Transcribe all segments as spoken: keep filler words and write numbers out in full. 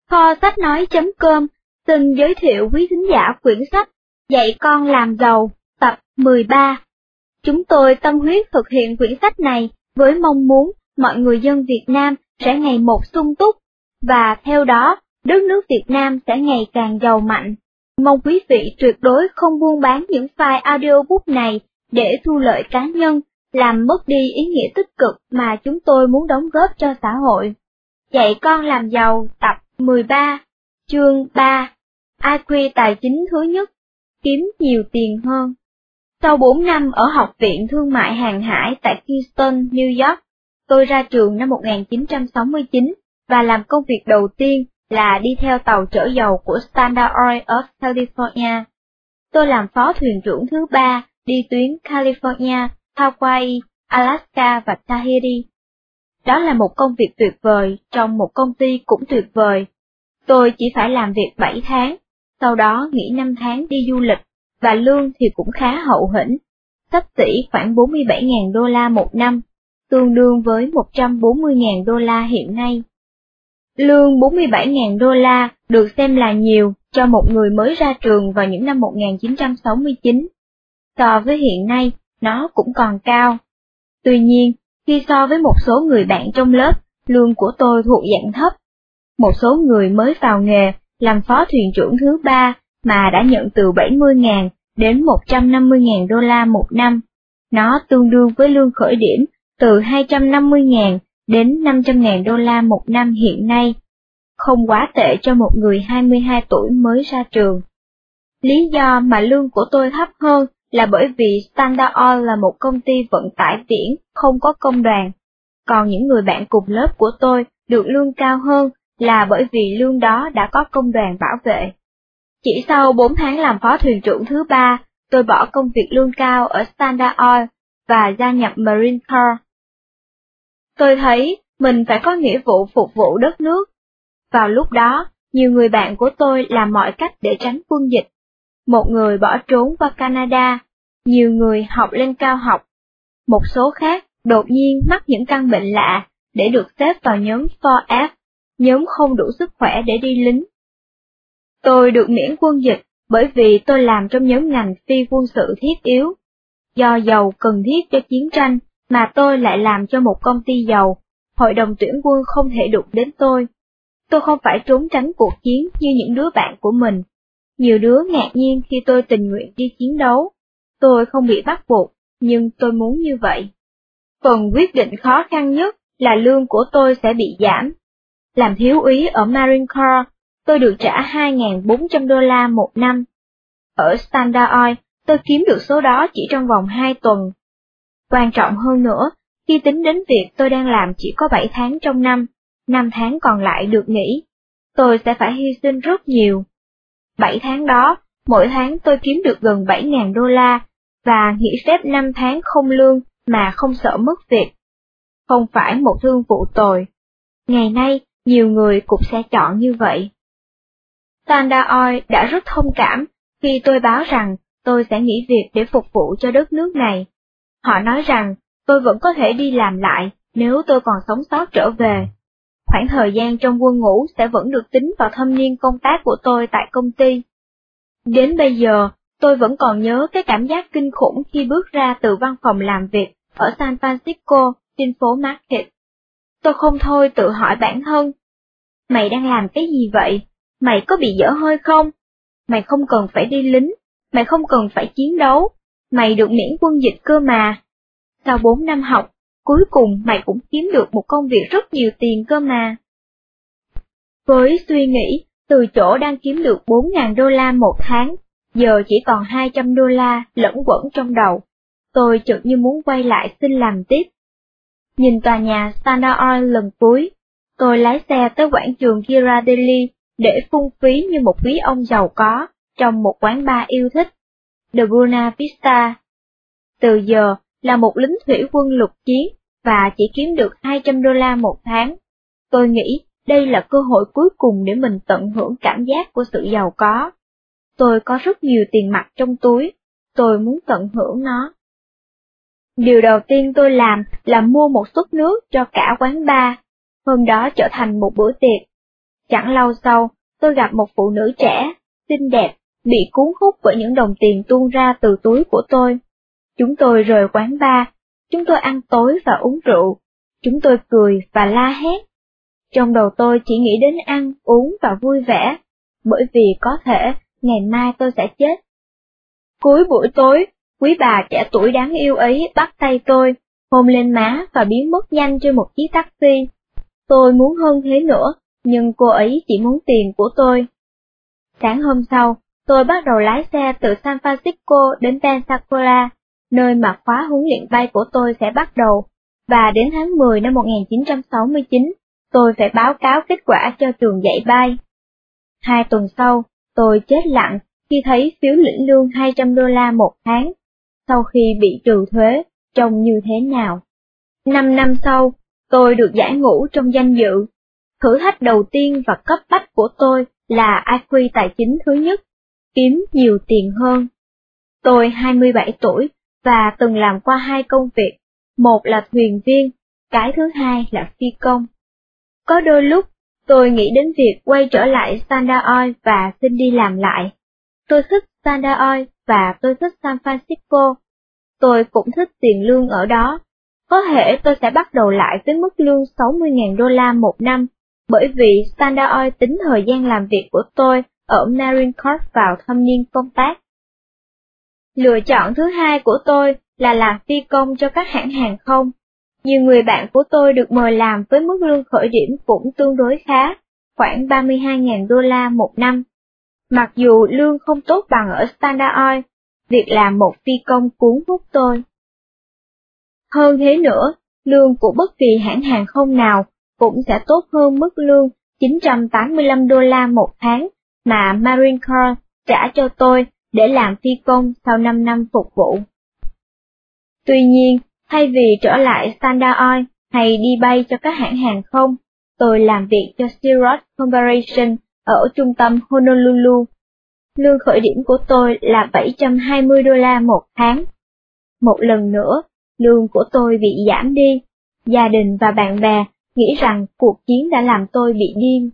Kho sách nói.com xin giới thiệu quý thính giả quyển sách Dạy con làm giàu, tập mười ba. Chúng tôi tâm huyết thực hiện quyển sách này với mong muốn mọi người dân Việt Nam sẽ ngày một sung túc, và theo đó, đất nước Việt Nam sẽ ngày càng giàu mạnh. Mong quý vị tuyệt đối không buôn bán những file audiobook này để thu lợi cá nhân, làm mất đi ý nghĩa tích cực mà chúng tôi muốn đóng góp cho xã hội. Dạy con làm giàu tập mười ba, chương ba, i kiu tài chính thứ nhất, kiếm nhiều tiền hơn. Sau bốn năm ở Học viện Thương mại Hàng hải tại Kingston, New York, tôi ra trường năm một nghìn chín trăm sáu mươi chín và làm công việc đầu tiên là đi theo tàu chở dầu của Standard Oil of California. Tôi làm phó thuyền trưởng thứ ba đi tuyến California, Hawaii, Alaska và Tahiti. Đó là một công việc tuyệt vời trong một công ty cũng tuyệt vời. Tôi chỉ phải làm việc bảy tháng, sau đó nghỉ năm tháng đi du lịch, và lương thì cũng khá hậu hĩnh, xấp xỉ khoảng bốn mươi bảy nghìn đô la một năm, tương đương với một trăm bốn mươi nghìn đô la hiện nay. Lương bốn mươi bảy nghìn đô la được xem là nhiều cho một người mới ra trường vào những năm một nghìn chín trăm sáu mươi chín. So với hiện nay, nó cũng còn cao. Tuy nhiên, khi so với một số người bạn trong lớp, lương của tôi thuộc dạng thấp. Một số người mới vào nghề, làm phó thuyền trưởng thứ ba, mà đã nhận từ bảy mươi nghìn đến một trăm năm mươi nghìn đô la một năm. Nó tương đương với lương khởi điểm từ hai trăm năm mươi nghìn đến năm trăm nghìn đô la một năm hiện nay. Không quá tệ cho một người hai mươi hai tuổi mới ra trường. Lý do mà lương của tôi thấp hơn là bởi vì Standard Oil là một công ty vận tải biển không có công đoàn. Còn những người bạn cùng lớp của tôi được lương cao hơn là bởi vì lương đó đã có công đoàn bảo vệ. Chỉ sau bốn tháng làm phó thuyền trưởng thứ ba, tôi bỏ công việc lương cao ở Standard Oil và gia nhập Marine Corps. Tôi thấy mình phải có nghĩa vụ phục vụ đất nước. Vào lúc đó, nhiều người bạn của tôi làm mọi cách để tránh quân dịch. Một người bỏ trốn vào Canada, nhiều người học lên cao học. Một số khác đột nhiên mắc những căn bệnh lạ để được xếp vào nhóm bốn F, nhóm không đủ sức khỏe để đi lính. Tôi được miễn quân dịch bởi vì tôi làm trong nhóm ngành phi quân sự thiết yếu. Do dầu cần thiết cho chiến tranh mà tôi lại làm cho một công ty dầu, hội đồng tuyển quân không thể đụng đến tôi. Tôi không phải trốn tránh cuộc chiến như những đứa bạn của mình. Nhiều đứa ngạc nhiên khi tôi tình nguyện đi chiến đấu. Tôi không bị bắt buộc, nhưng tôi muốn như vậy. Phần quyết định khó khăn nhất là lương của tôi sẽ bị giảm. Làm thiếu úy ở Marine Corps, tôi được trả hai nghìn bốn trăm đô la một năm. Ở Standard Oil, tôi kiếm được số đó chỉ trong vòng hai tuần. Quan trọng hơn nữa, khi tính đến việc tôi đang làm chỉ có bảy tháng trong năm, năm tháng còn lại được nghỉ, tôi sẽ phải hy sinh rất nhiều. bảy tháng đó, mỗi tháng tôi kiếm được gần bảy nghìn đô la, và nghỉ phép năm tháng không lương mà không sợ mất việc. Không phải một thương vụ tồi. Ngày nay, nhiều người cũng sẽ chọn như vậy. Standard Oil đã rất thông cảm khi tôi báo rằng tôi sẽ nghỉ việc để phục vụ cho đất nước này. Họ nói rằng tôi vẫn có thể đi làm lại nếu tôi còn sống sót trở về. Khoảng thời gian trong quân ngũ sẽ vẫn được tính vào thâm niên công tác của tôi tại công ty. Đến bây giờ, tôi vẫn còn nhớ cái cảm giác kinh khủng khi bước ra từ văn phòng làm việc ở San Francisco trên phố Market. Tôi không thôi tự hỏi bản thân, mày đang làm cái gì vậy? Mày có bị dở hơi không? Mày không cần phải đi lính, mày không cần phải chiến đấu, mày được miễn quân dịch cơ mà. Sau bốn năm học, cuối cùng mày cũng kiếm được một công việc rất nhiều tiền cơ mà. Với suy nghĩ, từ chỗ đang kiếm được bốn nghìn đô la một tháng, giờ chỉ còn hai trăm đô la lẫn quẩn trong đầu, tôi chợt như muốn quay lại xin làm tiếp. Nhìn tòa nhà Standard Oil lần cuối, tôi lái xe tới quảng trường Ghirardelli để phung phí như một quý ông giàu có trong một quán bar yêu thích, The Buena Vista. Từ giờ là một lính thủy quân lục chiến và chỉ kiếm được hai trăm đô la một tháng. Tôi nghĩ đây là cơ hội cuối cùng để mình tận hưởng cảm giác của sự giàu có. Tôi có rất nhiều tiền mặt trong túi, tôi muốn tận hưởng nó. Điều đầu tiên tôi làm là mua một suất nước cho cả quán bar, hôm đó trở thành một bữa tiệc. Chẳng lâu sau, tôi gặp một phụ nữ trẻ, xinh đẹp, bị cuốn hút bởi những đồng tiền tuôn ra từ túi của tôi. Chúng tôi rời quán bar, chúng tôi ăn tối và uống rượu, chúng tôi cười và la hét. Trong đầu tôi chỉ nghĩ đến ăn, uống và vui vẻ, bởi vì có thể ngày mai tôi sẽ chết. Cuối buổi tối, quý bà trẻ tuổi đáng yêu ấy bắt tay tôi, hôn lên má và biến mất nhanh trên một chiếc taxi. Tôi muốn hơn thế nữa, nhưng cô ấy chỉ muốn tiền của tôi. Sáng hôm sau, tôi bắt đầu lái xe từ San Francisco đến Pensacola, nơi mà khóa huấn luyện bay của tôi sẽ bắt đầu, và đến tháng mười năm một nghìn chín trăm sáu mươi chín, tôi phải báo cáo kết quả cho trường dạy bay. Hai tuần sau, tôi chết lặng khi thấy phiếu lĩnh lương hai trăm đô la một tháng, sau khi bị trừ thuế, trông như thế nào. Năm năm sau, tôi được giải ngũ trong danh dự. Thử thách đầu tiên và cấp bách của tôi là i kiu tài chính thứ nhất, kiếm nhiều tiền hơn. Tôi hai mươi bảy tuổi và từng làm qua hai công việc, một là thuyền viên, cái thứ hai là phi công. Có đôi lúc, tôi nghĩ đến việc quay trở lại Standard Oil và xin đi làm lại. Tôi thích Standard Oil và tôi thích San Francisco. Tôi cũng thích tiền lương ở đó. Có thể tôi sẽ bắt đầu lại với mức lương sáu mươi nghìn đô la một năm, bởi vì Standard Oil tính thời gian làm việc của tôi ở Marine Corps vào thâm niên công tác. Lựa chọn thứ hai của tôi là làm phi công cho các hãng hàng không. Nhiều người bạn của tôi được mời làm với mức lương khởi điểm cũng tương đối khá, khoảng ba mươi hai nghìn đô la một năm. Mặc dù lương không tốt bằng ở Standard Oil, việc làm một phi công cuốn hút tôi. Hơn thế nữa, lương của bất kỳ hãng hàng không nào cũng sẽ tốt hơn mức lương chín trăm tám mươi lăm đô la một tháng mà Marine Corps trả cho tôi để làm phi công sau năm năm phục vụ. Tuy nhiên, thay vì trở lại Standard Oil hay đi bay cho các hãng hàng không, tôi làm việc cho Cirrus Corporation ở trung tâm Honolulu. Lương khởi điểm của tôi là bảy trăm hai mươi đô la một tháng. Một lần nữa, lương của tôi bị giảm đi. Gia đình và bạn bè nghĩ rằng cuộc chiến đã làm tôi bị điên.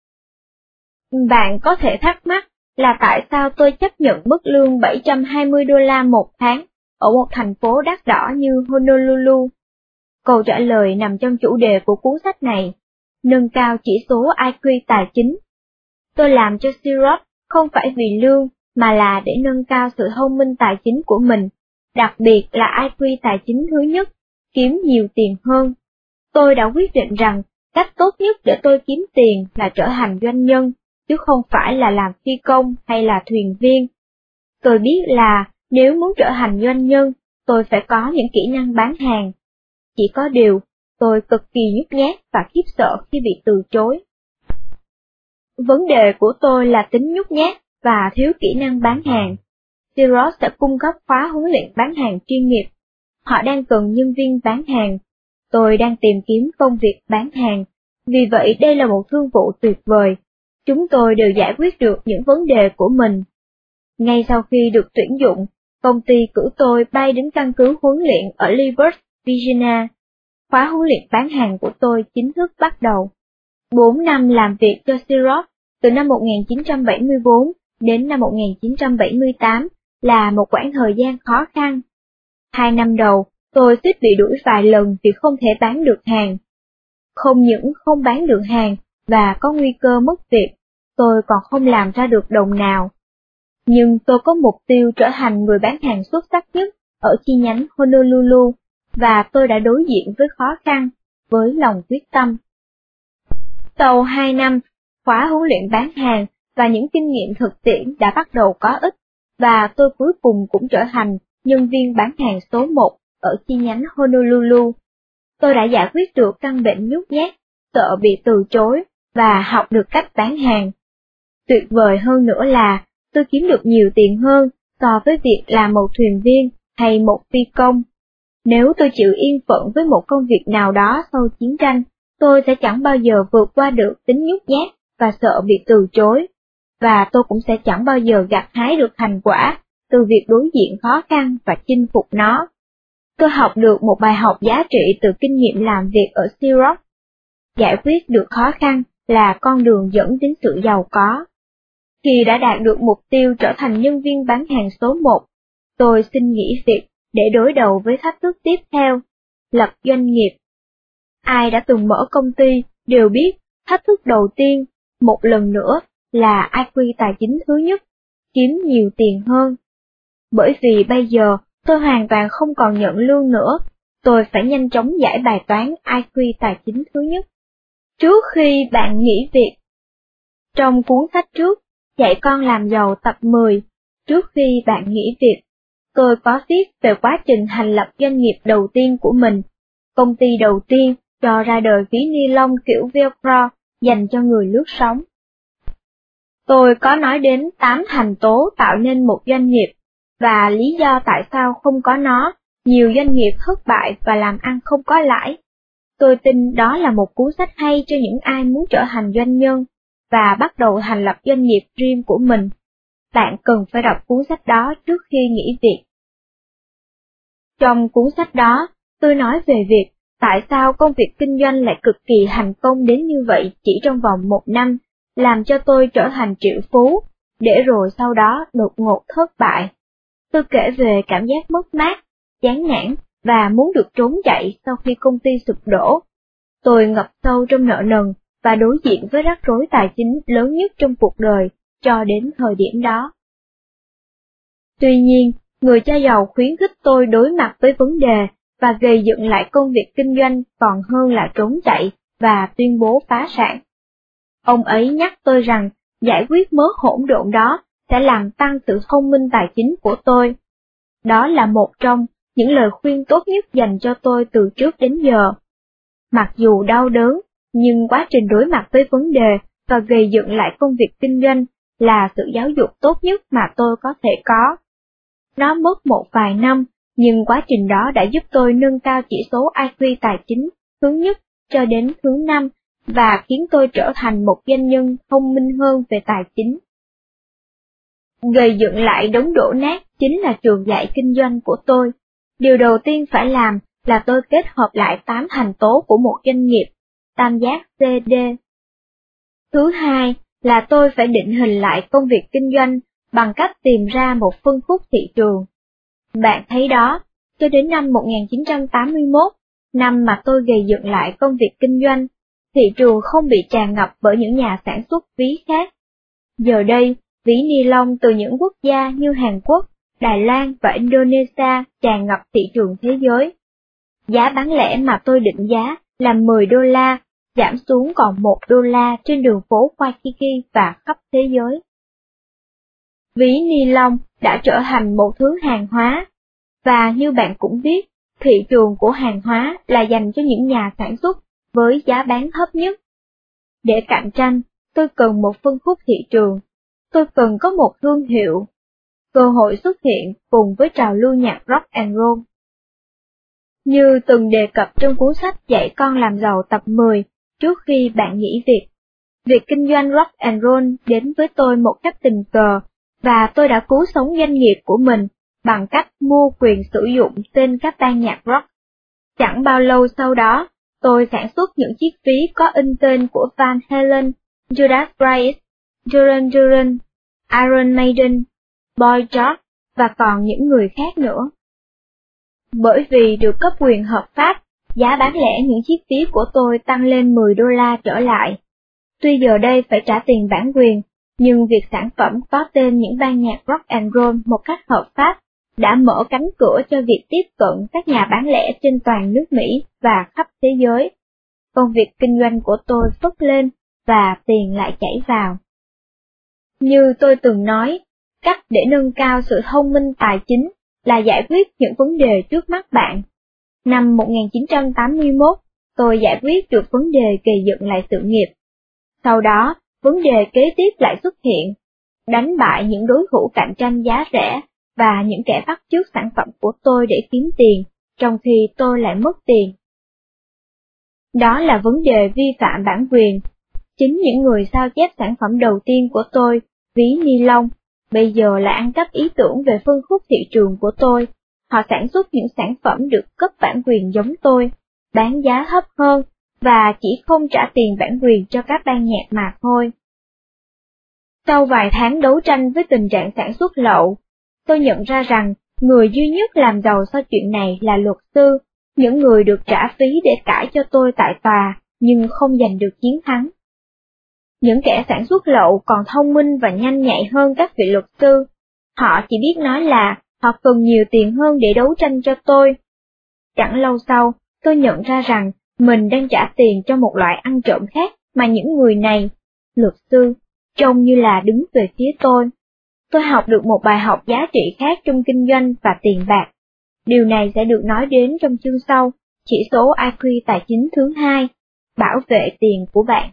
Bạn có thể thắc mắc là tại sao tôi chấp nhận mức lương bảy trăm hai mươi đô la một tháng ở một thành phố đắt đỏ như Honolulu. Câu trả lời nằm trong chủ đề của cuốn sách này, nâng cao chỉ số i kiu tài chính. Tôi làm cho Cirrus không phải vì lương, mà là để nâng cao sự thông minh tài chính của mình, đặc biệt là i kiu tài chính thứ nhất, kiếm nhiều tiền hơn. Tôi đã quyết định rằng cách tốt nhất để tôi kiếm tiền là trở thành doanh nhân, chứ không phải là làm phi công hay là thuyền viên. Tôi biết là nếu muốn trở thành doanh nhân, tôi phải có những kỹ năng bán hàng. Chỉ có điều, tôi cực kỳ nhút nhát và khiếp sợ khi bị từ chối. Vấn đề của tôi là tính nhút nhát và thiếu kỹ năng bán hàng. Cirrus sẽ cung cấp khóa huấn luyện bán hàng chuyên nghiệp. Họ đang cần nhân viên bán hàng. Tôi đang tìm kiếm công việc bán hàng, vì vậy đây là một thương vụ tuyệt vời. Chúng tôi đều giải quyết được những vấn đề của mình. Ngay sau khi được tuyển dụng, công ty cử tôi bay đến căn cứ huấn luyện ở Liberty, Virginia. Khóa huấn luyện bán hàng của tôi chính thức bắt đầu. Bốn năm làm việc cho Cirrus, từ năm một nghìn chín trăm bảy mươi tư đến năm một nghìn chín trăm bảy mươi tám, là một quãng thời gian khó khăn. Hai năm đầu, tôi suýt bị đuổi vài lần vì không thể bán được hàng. Không những không bán được hàng và có nguy cơ mất việc, tôi còn không làm ra được đồng nào. Nhưng tôi có mục tiêu trở thành người bán hàng xuất sắc nhất ở chi nhánh Honolulu, và tôi đã đối diện với khó khăn, với lòng quyết tâm. Sau hai năm, khóa huấn luyện bán hàng và những kinh nghiệm thực tiễn đã bắt đầu có ích, và tôi cuối cùng cũng trở thành nhân viên bán hàng số một ở chi nhánh Honolulu. Tôi đã giải quyết được căn bệnh nhút nhát, sợ bị từ chối, và học được cách bán hàng. Tuyệt vời hơn nữa là, tôi kiếm được nhiều tiền hơn so với việc làm một thuyền viên hay một phi công. Nếu tôi chịu yên phận với một công việc nào đó sau chiến tranh, tôi sẽ chẳng bao giờ vượt qua được tính nhút nhát và sợ bị từ chối, và tôi cũng sẽ chẳng bao giờ gặt hái được thành quả từ việc đối diện khó khăn và chinh phục nó. Tôi học được một bài học giá trị từ kinh nghiệm làm việc ở Cirrus. Giải quyết được khó khăn là con đường dẫn đến sự giàu có. Khi đã đạt được mục tiêu trở thành nhân viên bán hàng số một, tôi xin nghỉ việc để đối đầu với thách thức tiếp theo, lập doanh nghiệp. Ai đã từng mở công ty đều biết thách thức đầu tiên, một lần nữa, là i kiu tài chính thứ nhất, kiếm nhiều tiền hơn. Bởi vì bây giờ tôi hoàn toàn không còn nhận lương nữa, tôi phải nhanh chóng giải bài toán i kiu tài chính thứ nhất. Trước khi bạn nghỉ việc. Trong cuốn sách trước, Dạy con làm giàu tập mười, trước khi bạn nghỉ việc, tôi có viết về quá trình thành lập doanh nghiệp đầu tiên của mình, công ty đầu tiên cho ra đời ví ni lông kiểu Velcro dành cho người lướt sóng. Tôi có nói đến tám thành tố tạo nên một doanh nghiệp, và lý do tại sao không có nó, nhiều doanh nghiệp thất bại và làm ăn không có lãi. Tôi tin đó là một cuốn sách hay cho những ai muốn trở thành doanh nhân, và bắt đầu thành lập doanh nghiệp riêng của mình. Bạn cần phải đọc cuốn sách đó trước khi nghỉ việc. Trong cuốn sách đó, tôi nói về việc tại sao công việc kinh doanh lại cực kỳ thành công đến như vậy chỉ trong vòng một năm, làm cho tôi trở thành triệu phú, để rồi sau đó đột ngột thất bại. Tôi kể về cảm giác mất mát, chán nản và muốn được trốn chạy sau khi công ty sụp đổ. Tôi ngập sâu trong nợ nần và đối diện với rắc rối tài chính lớn nhất trong cuộc đời cho đến thời điểm đó. Tuy nhiên, người cha giàu khuyến khích tôi đối mặt với vấn đề và gây dựng lại công việc kinh doanh còn hơn là trốn chạy và tuyên bố phá sản. Ông ấy nhắc tôi rằng giải quyết mớ hỗn độn đó sẽ làm tăng sự thông minh tài chính của tôi. Đó là một trong những lời khuyên tốt nhất dành cho tôi từ trước đến giờ. Mặc dù đau đớn, nhưng quá trình đối mặt với vấn đề và gây dựng lại công việc kinh doanh là sự giáo dục tốt nhất mà tôi có thể có. Nó mất một vài năm, nhưng quá trình đó đã giúp tôi nâng cao chỉ số i kiu tài chính thứ nhất cho đến thứ năm và khiến tôi trở thành một doanh nhân thông minh hơn về tài chính. Gây dựng lại đống đổ nát chính là trường dạy kinh doanh của tôi. Điều đầu tiên phải làm là tôi kết hợp lại tám thành tố của một doanh nghiệp, tam giác xê đê. Thứ hai là tôi phải định hình lại công việc kinh doanh bằng cách tìm ra một phân khúc thị trường. Bạn thấy đó, cho đến năm một nghìn chín trăm tám mươi mốt, năm mà tôi gây dựng lại công việc kinh doanh, thị trường không bị tràn ngập bởi những nhà sản xuất ví khác. Giờ đây, ví ni lông từ những quốc gia như Hàn Quốc, Đài Loan và Indonesia tràn ngập thị trường thế giới. Giá bán lẻ mà tôi định giá là mười đô la, giảm xuống còn một đô la trên đường phố Waikiki và khắp thế giới. Ví ni lông đã trở thành một thứ hàng hóa, và như bạn cũng biết, thị trường của hàng hóa là dành cho những nhà sản xuất với giá bán thấp nhất. Để cạnh tranh, tôi cần một phân khúc thị trường, tôi cần có một thương hiệu. Cơ hội xuất hiện cùng với trào lưu nhạc rock and roll. Như từng đề cập trong cuốn sách Dạy con làm giàu tập mười, trước khi bạn nghỉ việc, việc kinh doanh rock and roll đến với tôi một cách tình cờ, và tôi đã cứu sống doanh nghiệp của mình bằng cách mua quyền sử dụng tên các ban nhạc rock. Chẳng bao lâu sau đó, tôi sản xuất những chiếc ví có in tên của Van Halen, Judas Priest, Duran Duran, Iron Maiden, Boy George và còn những người khác nữa. Bởi vì được cấp quyền hợp pháp, giá bán lẻ những chiếc ví của tôi tăng lên mười đô la trở lại. Tuy giờ đây phải trả tiền bản quyền, nhưng việc sản phẩm có tên những ban nhạc rock and roll một cách hợp pháp đã mở cánh cửa cho việc tiếp cận các nhà bán lẻ trên toàn nước Mỹ và khắp thế giới. Công việc kinh doanh của tôi phất lên và tiền lại chảy vào. Như tôi từng nói, cách để nâng cao sự thông minh tài chính là giải quyết những vấn đề trước mắt bạn. Năm một nghìn chín trăm tám mươi mốt, tôi giải quyết được vấn đề gây dựng lại sự nghiệp. Sau đó, vấn đề kế tiếp lại xuất hiện, đánh bại những đối thủ cạnh tranh giá rẻ và những kẻ bắt chước sản phẩm của tôi để kiếm tiền, trong khi tôi lại mất tiền. Đó là vấn đề vi phạm bản quyền. Chính những người sao chép sản phẩm đầu tiên của tôi, ví ni lông, bây giờ là ăn cắp ý tưởng về phân khúc thị trường của tôi. Họ sản xuất những sản phẩm được cấp bản quyền giống tôi, bán giá thấp hơn, và chỉ không trả tiền bản quyền cho các ban nhạc mà thôi. Sau vài tháng đấu tranh với tình trạng sản xuất lậu, tôi nhận ra rằng người duy nhất làm giàu sau chuyện này là luật sư, những người được trả phí để cãi cho tôi tại tòa, nhưng không giành được chiến thắng. Những kẻ sản xuất lậu còn thông minh và nhanh nhạy hơn các vị luật sư. Họ chỉ biết nói là họ cần nhiều tiền hơn để đấu tranh cho tôi. Chẳng lâu sau, tôi nhận ra rằng mình đang trả tiền cho một loại ăn trộm khác mà những người này, luật sư, trông như là đứng về phía tôi. Tôi học được một bài học giá trị khác trong kinh doanh và tiền bạc. Điều này sẽ được nói đến trong chương sau, chỉ số i kiu tài chính thứ hai, bảo vệ tiền của bạn.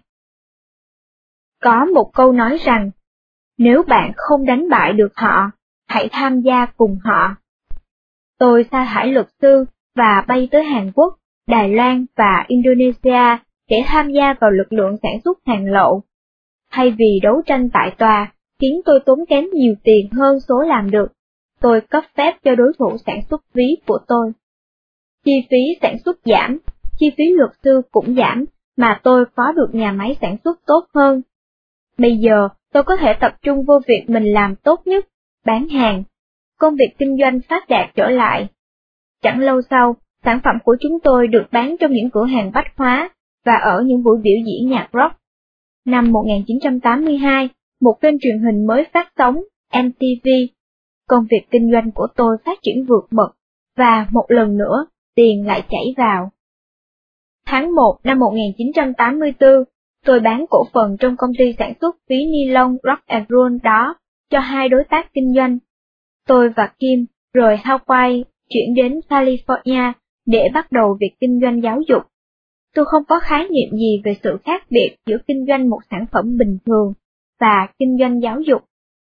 Có một câu nói rằng, nếu bạn không đánh bại được họ, hãy tham gia cùng họ. Tôi sa thải luật sư và bay tới Hàn Quốc, Đài Loan và Indonesia để tham gia vào lực lượng sản xuất hàng lậu. Thay vì đấu tranh tại tòa, khiến tôi tốn kém nhiều tiền hơn số làm được, tôi cấp phép cho đối thủ sản xuất ví của tôi. Chi phí sản xuất giảm, chi phí luật sư cũng giảm, mà tôi có được nhà máy sản xuất tốt hơn. Bây giờ, tôi có thể tập trung vô việc mình làm tốt nhất, bán hàng. Công việc kinh doanh phát đạt trở lại. Chẳng lâu sau, sản phẩm của chúng tôi được bán trong những cửa hàng bách hóa và ở những buổi biểu diễn nhạc rock. Năm một nghìn chín trăm tám mươi hai, một kênh truyền hình mới phát sóng, em tê vê. Công việc kinh doanh của tôi phát triển vượt bậc, và một lần nữa, tiền lại chảy vào. Tháng một năm một nghìn chín trăm tám mươi tư, tôi bán cổ phần trong công ty sản xuất ví ni lông Rock and Roll đó cho hai đối tác kinh doanh. Tôi và Kim rời Hawaii chuyển đến California để bắt đầu việc kinh doanh giáo dục. Tôi không có khái niệm gì về sự khác biệt giữa kinh doanh một sản phẩm bình thường và kinh doanh giáo dục.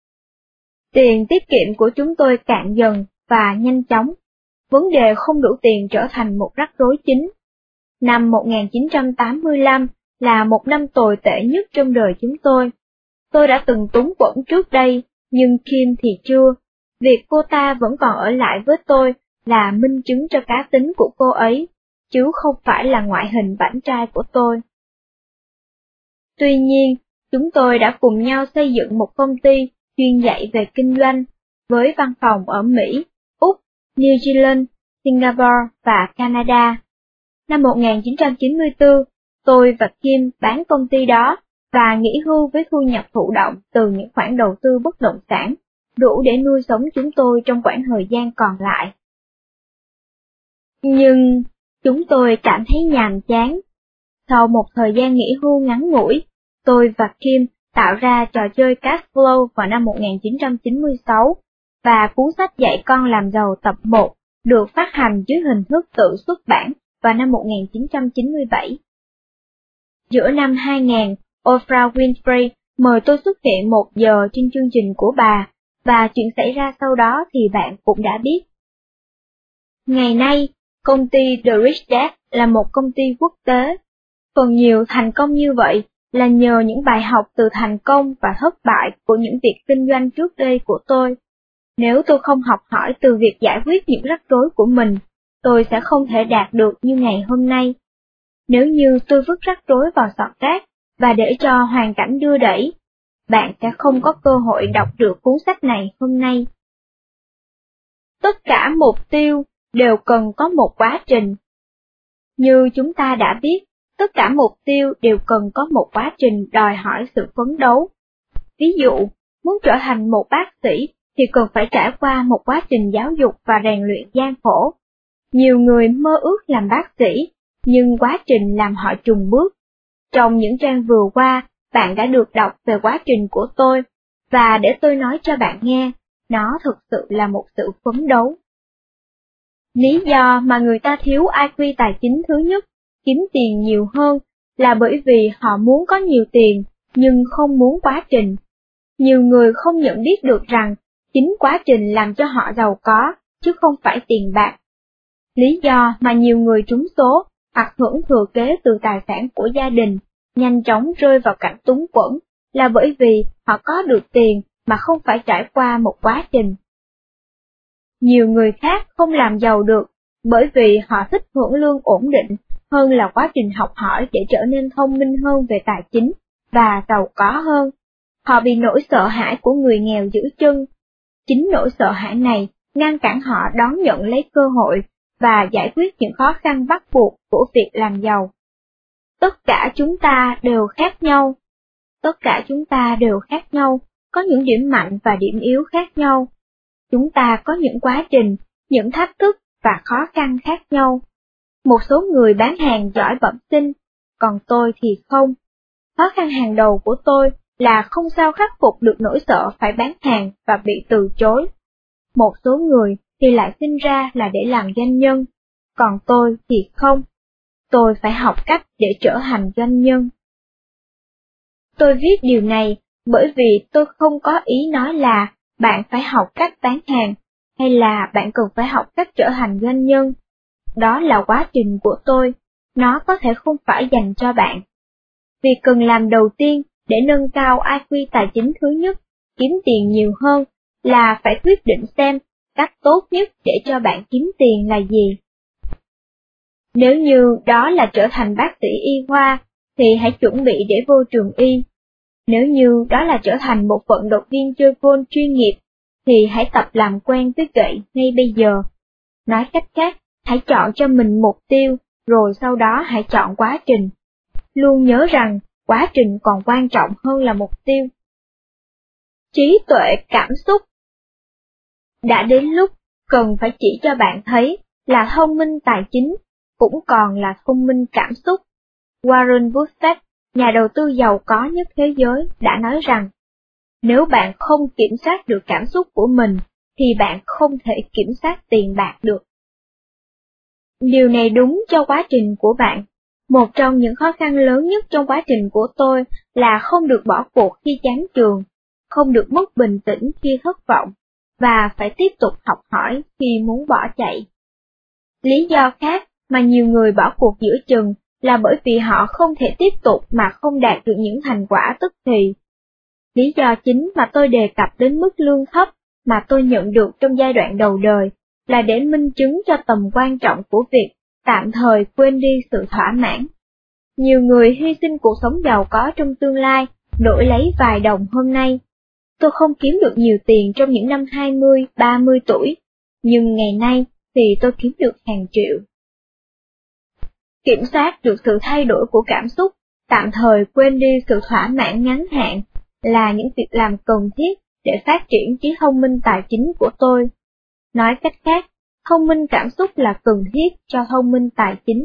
Tiền tiết kiệm của chúng tôi cạn dần và nhanh chóng. Vấn đề không đủ tiền trở thành một rắc rối chính. Năm một nghìn chín trăm tám mươi lăm là một năm tồi tệ nhất trong đời chúng tôi. Tôi đã từng túng quẫn trước đây, nhưng Kim thì chưa. Việc cô ta vẫn còn ở lại với tôi là minh chứng cho cá tính của cô ấy, chứ không phải là ngoại hình bảnh trai của tôi. Tuy nhiên, chúng tôi đã cùng nhau xây dựng một công ty chuyên dạy về kinh doanh, với văn phòng ở Mỹ, Úc, New Zealand, Singapore và Canada. Năm một nghìn chín trăm chín mươi tư, tôi và Kim bán công ty đó và nghỉ hưu với thu nhập thụ động từ những khoản đầu tư bất động sản, đủ để nuôi sống chúng tôi trong khoảng thời gian còn lại. Nhưng, chúng tôi cảm thấy nhàm chán. Sau một thời gian nghỉ hưu ngắn ngủi, tôi và Kim tạo ra trò chơi Cash Flow vào năm một nghìn chín trăm chín mươi sáu, và cuốn sách Dạy con làm giàu tập một được phát hành dưới hình thức tự xuất bản vào năm một nghìn chín trăm chín mươi bảy. Giữa năm hai nghìn, Oprah Winfrey mời tôi xuất hiện một giờ trên chương trình của bà, và chuyện xảy ra sau đó thì bạn cũng đã biết. Ngày nay, công ty The Rich Dad là một công ty quốc tế. Phần nhiều thành công như vậy là nhờ những bài học từ thành công và thất bại của những việc kinh doanh trước đây của tôi. Nếu tôi không học hỏi từ việc giải quyết những rắc rối của mình, tôi sẽ không thể đạt được như ngày hôm nay. Nếu như tôi vứt rắc rối vào sọt rác và để cho hoàn cảnh đưa đẩy, bạn sẽ không có cơ hội đọc được cuốn sách này hôm nay. Tất cả mục tiêu đều cần có một quá trình. Như chúng ta đã biết, tất cả mục tiêu đều cần có một quá trình đòi hỏi sự phấn đấu. Ví dụ, muốn trở thành một bác sĩ thì cần phải trải qua một quá trình giáo dục và rèn luyện gian khổ. Nhiều người mơ ước làm bác sĩ, nhưng quá trình làm họ chùn bước. Trong những trang vừa qua, bạn đã được đọc về quá trình của tôi, và để tôi nói cho bạn nghe, nó thực sự là một sự phấn đấu. Lý do mà người ta thiếu i kiu tài chính thứ nhất, kiếm tiền nhiều hơn, là bởi vì họ muốn có nhiều tiền, nhưng không muốn quá trình. Nhiều người không nhận biết được rằng, chính quá trình làm cho họ giàu có, chứ không phải tiền bạc. Lý do mà nhiều người trúng số, hoặc hưởng thừa kế từ tài sản của gia đình, nhanh chóng rơi vào cảnh túng quẫn, là bởi vì họ có được tiền mà không phải trải qua một quá trình. Nhiều người khác không làm giàu được, bởi vì họ thích hưởng lương ổn định, hơn là quá trình học hỏi để trở nên thông minh hơn về tài chính và giàu có hơn. Họ bị nỗi sợ hãi của người nghèo giữ chân. Chính nỗi sợ hãi này ngăn cản họ đón nhận lấy cơ hội và giải quyết những khó khăn bắt buộc của việc làm giàu. Tất cả chúng ta đều khác nhau. Tất cả chúng ta đều khác nhau, có những điểm mạnh và điểm yếu khác nhau. Chúng ta có những quá trình, những thách thức và khó khăn khác nhau. Một số người bán hàng giỏi bẩm sinh, còn tôi thì không. Khó khăn hàng đầu của tôi là không sao khắc phục được nỗi sợ phải bán hàng và bị từ chối. Một số người thì lại sinh ra là để làm doanh nhân, còn tôi thì không. Tôi phải học cách để trở thành doanh nhân. Tôi viết điều này bởi vì tôi không có ý nói là bạn phải học cách bán hàng, hay là bạn cần phải học cách trở thành doanh nhân. Đó là quá trình của tôi, nó có thể không phải dành cho bạn. Việc cần làm đầu tiên để nâng cao i kiu tài chính thứ nhất, kiếm tiền nhiều hơn, là phải quyết định xem cách tốt nhất để cho bạn kiếm tiền là gì. Nếu như đó là trở thành bác sĩ y khoa, thì hãy chuẩn bị để vô trường y. Nếu như đó là trở thành một vận động viên chơi golf chuyên nghiệp, thì hãy tập làm quen với gậy ngay bây giờ. Nói cách khác, hãy chọn cho mình mục tiêu, rồi sau đó hãy chọn quá trình. Luôn nhớ rằng, quá trình còn quan trọng hơn là mục tiêu. Trí tuệ cảm xúc. Đã đến lúc cần phải chỉ cho bạn thấy là thông minh tài chính cũng còn là thông minh cảm xúc. Warren Buffett, nhà đầu tư giàu có nhất thế giới, đã nói rằng, nếu bạn không kiểm soát được cảm xúc của mình, thì bạn không thể kiểm soát tiền bạc được. Điều này đúng cho quá trình của bạn. Một trong những khó khăn lớn nhất trong quá trình của tôi là không được bỏ cuộc khi chán chường, không được mất bình tĩnh khi thất vọng, và phải tiếp tục học hỏi khi muốn bỏ chạy. Lý do khác mà nhiều người bỏ cuộc giữa chừng là bởi vì họ không thể tiếp tục mà không đạt được những thành quả tức thì. Lý do chính mà tôi đề cập đến mức lương thấp mà tôi nhận được trong giai đoạn đầu đời là để minh chứng cho tầm quan trọng của việc tạm thời quên đi sự thỏa mãn. Nhiều người hy sinh cuộc sống giàu có trong tương lai, đổi lấy vài đồng hôm nay. Tôi không kiếm được nhiều tiền trong những năm hai mươi, ba mươi tuổi, nhưng ngày nay thì tôi kiếm được hàng triệu. Kiểm soát được sự thay đổi của cảm xúc, tạm thời quên đi sự thỏa mãn ngắn hạn, là những việc làm cần thiết để phát triển trí thông minh tài chính của tôi. Nói cách khác, thông minh cảm xúc là cần thiết cho thông minh tài chính.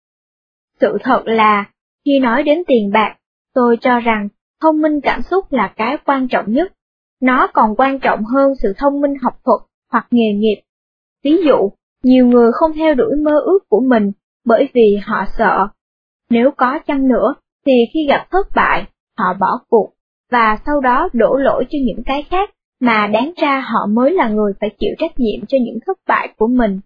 Sự thật là, khi nói đến tiền bạc, tôi cho rằng thông minh cảm xúc là cái quan trọng nhất. Nó còn quan trọng hơn sự thông minh học thuật hoặc nghề nghiệp. Ví dụ, nhiều người không theo đuổi mơ ước của mình bởi vì họ sợ. Nếu có chăng nữa, thì khi gặp thất bại, họ bỏ cuộc, và sau đó đổ lỗi cho những cái khác, mà đáng ra họ mới là người phải chịu trách nhiệm cho những thất bại của mình.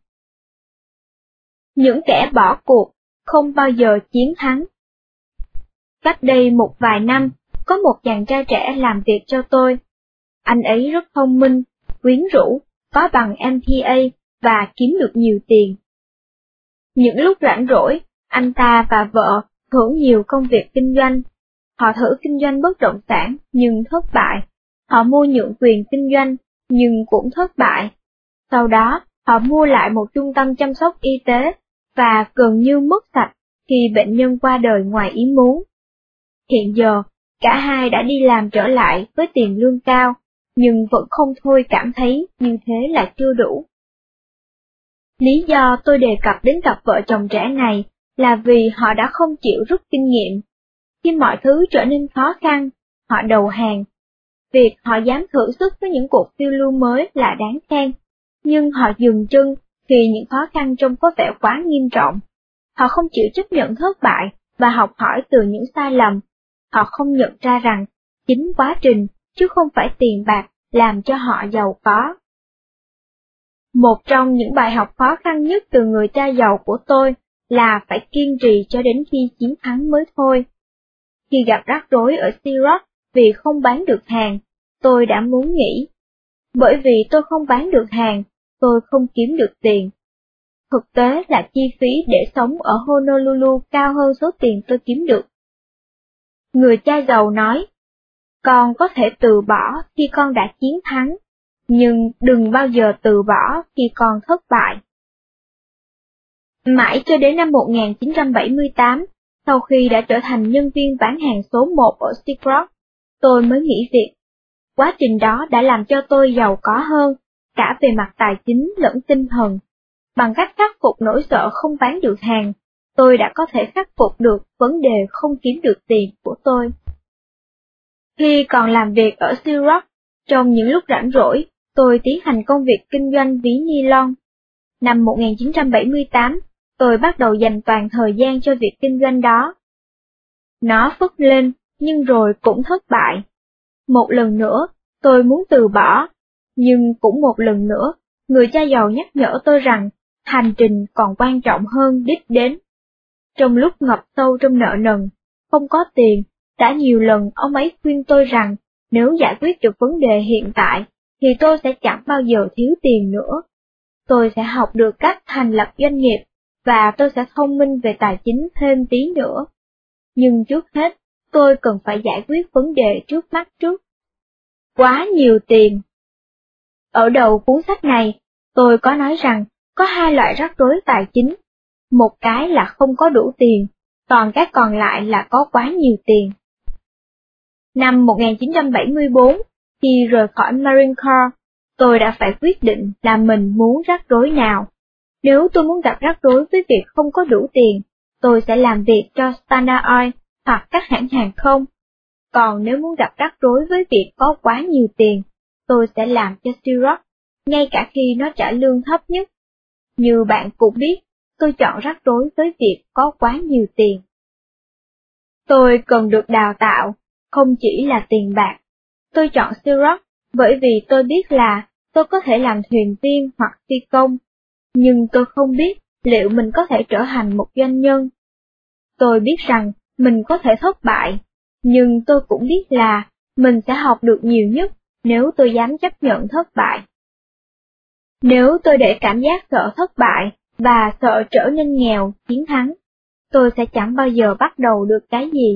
Những kẻ bỏ cuộc không bao giờ chiến thắng. Cách đây một vài năm, có một chàng trai trẻ làm việc cho tôi. Anh ấy rất thông minh, quyến rũ, có bằng em bê a và kiếm được nhiều tiền. Những lúc rảnh rỗi, anh ta và vợ thử nhiều công việc kinh doanh. Họ thử kinh doanh bất động sản nhưng thất bại. Họ mua nhượng quyền kinh doanh nhưng cũng thất bại. Sau đó, họ mua lại một trung tâm chăm sóc y tế và gần như mất sạch khi bệnh nhân qua đời ngoài ý muốn. Hiện giờ, cả hai đã đi làm trở lại với tiền lương cao, nhưng vẫn không thôi cảm thấy như thế là chưa đủ. Lý do tôi đề cập đến cặp vợ chồng trẻ này là vì họ đã không chịu rút kinh nghiệm. Khi mọi thứ trở nên khó khăn, họ đầu hàng. Việc họ dám thử sức với những cuộc phiêu lưu mới là đáng khen, nhưng họ dừng chân vì những khó khăn trông có vẻ quá nghiêm trọng. Họ không chịu chấp nhận thất bại và học hỏi từ những sai lầm. Họ không nhận ra rằng chính quá trình, chứ không phải tiền bạc, làm cho họ giàu có. Một trong những bài học khó khăn nhất từ người cha giàu của tôi là phải kiên trì cho đến khi chiến thắng mới thôi. Khi gặp rắc rối ở Xerox vì không bán được hàng, tôi đã muốn nghỉ. Bởi vì tôi không bán được hàng, tôi không kiếm được tiền. thực tế là chi phí để sống ở Honolulu cao hơn số tiền tôi kiếm được. Người cha giàu nói, con có thể từ bỏ khi con đã chiến thắng, nhưng đừng bao giờ từ bỏ khi con thất bại. Mãi cho đến năm một nghìn chín trăm bảy mươi tám, sau khi đã trở thành nhân viên bán hàng số một ở Seagrove, tôi mới nghỉ việc. Quá trình đó đã làm cho tôi giàu có hơn, cả về mặt tài chính lẫn tinh thần. Bằng cách khắc phục nỗi sợ không bán được hàng, tôi đã có thể khắc phục được vấn đề không kiếm được tiền của tôi. Khi còn làm việc ở Seagrove, trong những lúc rảnh rỗi, tôi tiến hành công việc kinh doanh ví ni lông. Năm một nghìn chín trăm bảy mươi tám, tôi bắt đầu dành toàn thời gian cho việc kinh doanh đó. Nó phất lên, nhưng rồi cũng thất bại. Một lần nữa, tôi muốn từ bỏ, nhưng cũng một lần nữa, người cha giàu nhắc nhở tôi rằng, hành trình còn quan trọng hơn đích đến. Trong lúc ngập sâu trong nợ nần, không có tiền, đã nhiều lần ông ấy khuyên tôi rằng, nếu giải quyết được vấn đề hiện tại, thì tôi sẽ chẳng bao giờ thiếu tiền nữa. Tôi sẽ học được cách thành lập doanh nghiệp, và tôi sẽ thông minh về tài chính thêm tí nữa. Nhưng trước hết, tôi cần phải giải quyết vấn đề trước mắt trước. Quá nhiều tiền. Ở đầu cuốn sách này, tôi có nói rằng, có hai loại rắc rối tài chính. Một cái là không có đủ tiền, còn cái còn lại là có quá nhiều tiền. Năm một nghìn chín trăm bảy mươi tư, khi rời khỏi Marine Corps, tôi đã phải quyết định là mình muốn rắc rối nào. Nếu tôi muốn gặp rắc rối với việc không có đủ tiền, tôi sẽ làm việc cho Standard Oil hoặc các hãng hàng không. Còn nếu muốn gặp rắc rối với việc có quá nhiều tiền, tôi sẽ làm cho Seagrove, ngay cả khi nó trả lương thấp nhất. Như bạn cũng biết, tôi chọn rắc rối với việc có quá nhiều tiền. Tôi cần được đào tạo, không chỉ là tiền bạc. Tôi chọn Seagrove bởi vì tôi biết là tôi có thể làm thuyền viên hoặc phi công, nhưng tôi không biết liệu mình có thể trở thành một doanh nhân. Tôi biết rằng mình có thể thất bại, nhưng tôi cũng biết là mình sẽ học được nhiều nhất nếu tôi dám chấp nhận thất bại. Nếu tôi để cảm giác sợ thất bại và sợ trở nên nghèo, chiến thắng, tôi sẽ chẳng bao giờ bắt đầu được cái gì.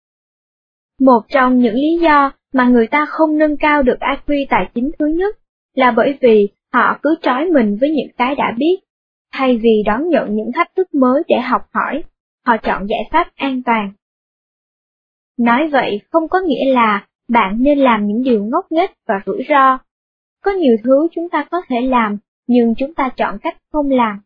Một trong những lý do mà người ta không nâng cao được i kiu tài chính thứ nhất là bởi vì họ cứ trói mình với những cái đã biết. Thay vì đón nhận những thách thức mới để học hỏi, họ chọn giải pháp an toàn. Nói vậy không có nghĩa là bạn nên làm những điều ngốc nghếch và rủi ro. Có nhiều thứ chúng ta có thể làm, nhưng chúng ta chọn cách không làm.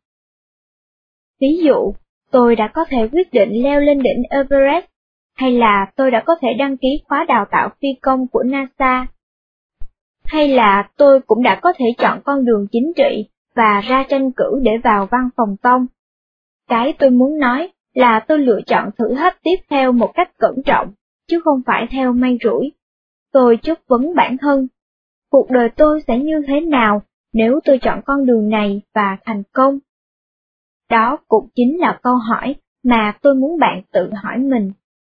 Ví dụ, tôi đã có thể quyết định leo lên đỉnh Everest, hay là tôi đã có thể đăng ký khóa đào tạo phi công của NASA. Hay là tôi cũng đã có thể chọn con đường chính trị và ra tranh cử để vào văn phòng tông. Cái tôi muốn nói là tôi lựa chọn thử thách tiếp theo một cách cẩn trọng, chứ không phải theo may rủi. Tôi chất vấn bản thân, cuộc đời tôi sẽ như thế nào nếu tôi chọn con đường này và thành công? Đó cũng chính là câu hỏi mà tôi muốn bạn tự hỏi mình.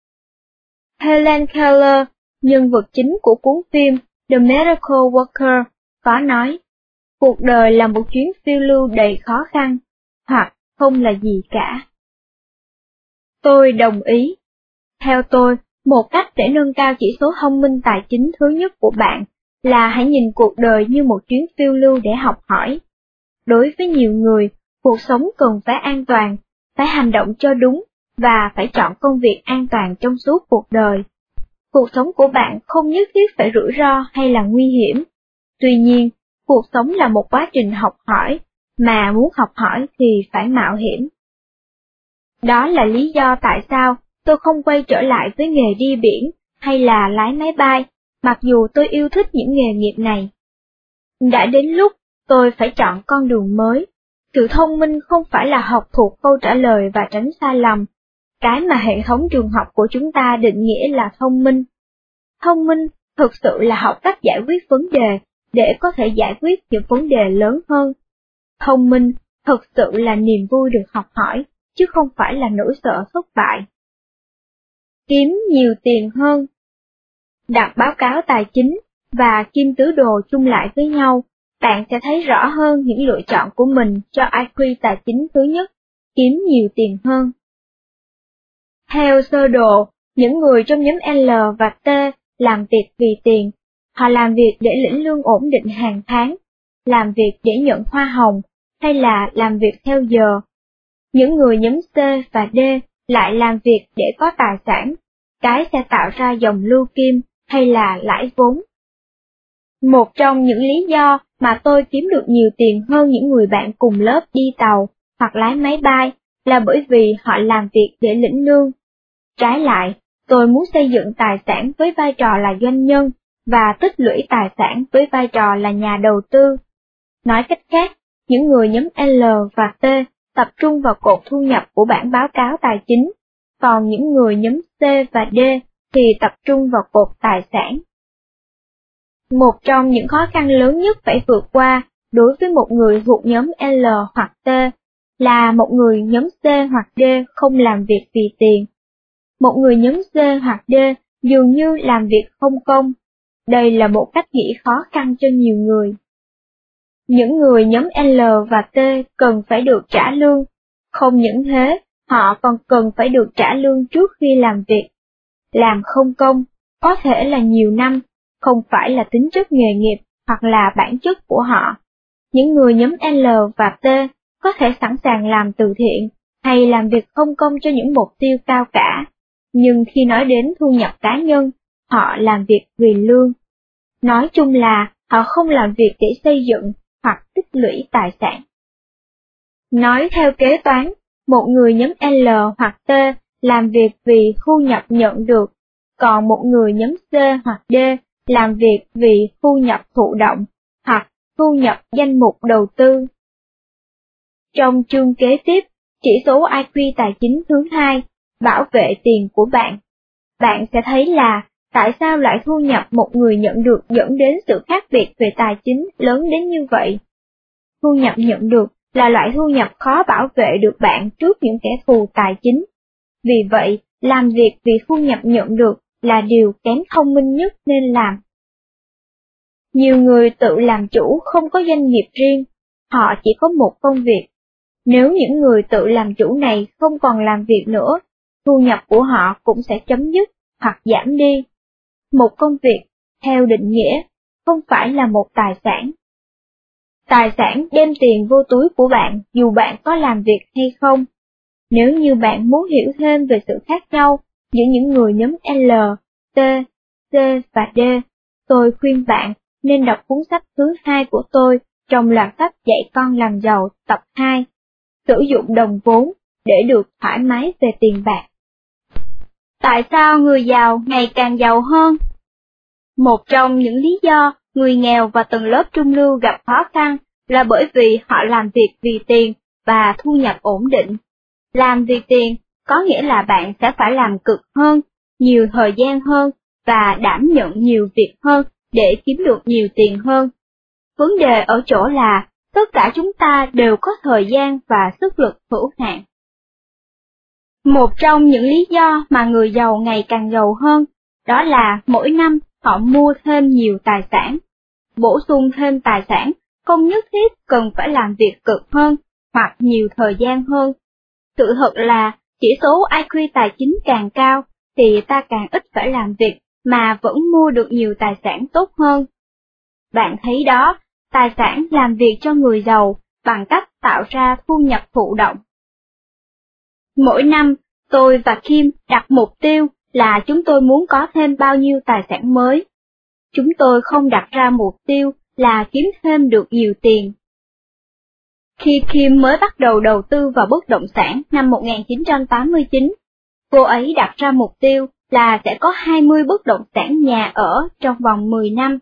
Helen Keller, nhân vật chính của cuốn phim The Miracle Worker, có nói, cuộc đời là một chuyến phiêu lưu đầy khó khăn, hoặc không là gì cả. Tôi đồng ý. Theo tôi, một cách để nâng cao chỉ số thông minh tài chính thứ nhất của bạn là hãy nhìn cuộc đời như một chuyến phiêu lưu để học hỏi. Đối với nhiều người, cuộc sống cần phải an toàn, phải hành động cho đúng, và phải chọn công việc an toàn trong suốt cuộc đời. Cuộc sống của bạn không nhất thiết phải rủi ro hay là nguy hiểm. Tuy nhiên, cuộc sống là một quá trình học hỏi, mà muốn học hỏi thì phải mạo hiểm. Đó là lý do tại sao tôi không quay trở lại với nghề đi biển hay là lái máy bay, mặc dù tôi yêu thích những nghề nghiệp này. Đã đến lúc tôi phải chọn con đường mới. Sự thông minh không phải là học thuộc câu trả lời và tránh sai lầm, cái mà hệ thống trường học của chúng ta định nghĩa là thông minh. Thông minh thực sự là học cách giải quyết vấn đề để có thể giải quyết những vấn đề lớn hơn. Thông minh thực sự là niềm vui được học hỏi, chứ không phải là nỗi sợ thất bại. Kiếm nhiều tiền hơn. Đặt báo cáo tài chính và kim tứ đồ chung lại với nhau, bạn sẽ thấy rõ hơn những lựa chọn của mình cho i quy tài chính thứ nhất, kiếm nhiều tiền hơn. Theo sơ đồ, những người trong nhóm L và T làm việc vì tiền, họ làm việc để lĩnh lương ổn định hàng tháng, làm việc để nhận hoa hồng, hay là làm việc theo giờ. Những người nhóm C và D lại làm việc để có tài sản, cái sẽ tạo ra dòng lưu kim hay là lãi vốn. Một trong những lý do mà tôi kiếm được nhiều tiền hơn những người bạn cùng lớp đi tàu hoặc lái máy bay là bởi vì họ làm việc để lĩnh lương. Trái lại, tôi muốn xây dựng tài sản với vai trò là doanh nhân và tích lũy tài sản với vai trò là nhà đầu tư. Nói cách khác, những người nhóm L và T tập trung vào cột thu nhập của bản báo cáo tài chính, còn những người nhóm C và D thì tập trung vào cột tài sản. Một trong những khó khăn lớn nhất phải vượt qua đối với một người thuộc nhóm L hoặc T là một người nhóm C hoặc D không làm việc vì tiền. Một người nhóm C hoặc D dường như làm việc không công. Đây là một cách nghĩ khó khăn cho nhiều người. Những người nhóm L và T cần phải được trả lương. Không những thế, họ còn cần phải được trả lương trước khi làm việc. Làm không công, có thể là nhiều năm, không phải là tính chất nghề nghiệp hoặc là bản chất của họ. Những người nhóm L và T có thể sẵn sàng làm từ thiện hay làm việc không công cho những mục tiêu cao cả, nhưng khi nói đến thu nhập cá nhân, họ làm việc vì lương. Nói chung là họ không làm việc để xây dựng hoặc tích lũy tài sản. Nói theo kế toán, một người nhóm L hoặc T làm việc vì thu nhập nhận được, còn một người nhóm C hoặc D làm việc vì thu nhập thụ động hoặc thu nhập danh mục đầu tư. Trong chương kế tiếp, chỉ số i quy tài chính thứ hai, bảo vệ tiền của bạn. Bạn sẽ thấy là tại sao loại thu nhập một người nhận được dẫn đến sự khác biệt về tài chính lớn đến như vậy. Thu nhập nhận được là loại thu nhập khó bảo vệ được bạn trước những kẻ thù tài chính. Vì vậy, làm việc vì thu nhập nhận được là điều kém thông minh nhất nên làm. Nhiều người tự làm chủ không có doanh nghiệp riêng, họ chỉ có một công việc. Nếu những người tự làm chủ này không còn làm việc nữa, thu nhập của họ cũng sẽ chấm dứt hoặc giảm đi. Một công việc, theo định nghĩa, không phải là một tài sản. Tài sản đem tiền vô túi của bạn dù bạn có làm việc hay không. Nếu như bạn muốn hiểu thêm về sự khác nhau giữa những người nhóm L, T, C và D, tôi khuyên bạn nên đọc cuốn sách thứ hai của tôi trong loạt sách Dạy con làm giàu tập hai, sử dụng đồng vốn để được thoải mái về tiền bạc. Tại sao người giàu ngày càng giàu hơn? Một trong những lý do người nghèo và tầng lớp trung lưu gặp khó khăn là bởi vì họ làm việc vì tiền và thu nhập ổn định. Làm vì tiền có nghĩa là bạn sẽ phải làm cực hơn, nhiều thời gian hơn và đảm nhận nhiều việc hơn để kiếm được nhiều tiền hơn. Vấn đề ở chỗ là tất cả chúng ta đều có thời gian và sức lực hữu hạn. Một trong những lý do mà người giàu ngày càng giàu hơn, đó là mỗi năm họ mua thêm nhiều tài sản. Bổ sung thêm tài sản không nhất thiết cần phải làm việc cực hơn hoặc nhiều thời gian hơn. Sự thật là chỉ số i quy tài chính càng cao thì ta càng ít phải làm việc mà vẫn mua được nhiều tài sản tốt hơn. Bạn thấy đó, tài sản làm việc cho người giàu bằng cách tạo ra thu nhập thụ động. Mỗi năm, tôi và Kim đặt mục tiêu là chúng tôi muốn có thêm bao nhiêu tài sản mới. Chúng tôi không đặt ra mục tiêu là kiếm thêm được nhiều tiền. Khi Kim mới bắt đầu đầu tư vào bất động sản năm một nghìn chín trăm tám mươi chín, cô ấy đặt ra mục tiêu là sẽ có hai mươi bất động sản nhà ở trong vòng mười năm.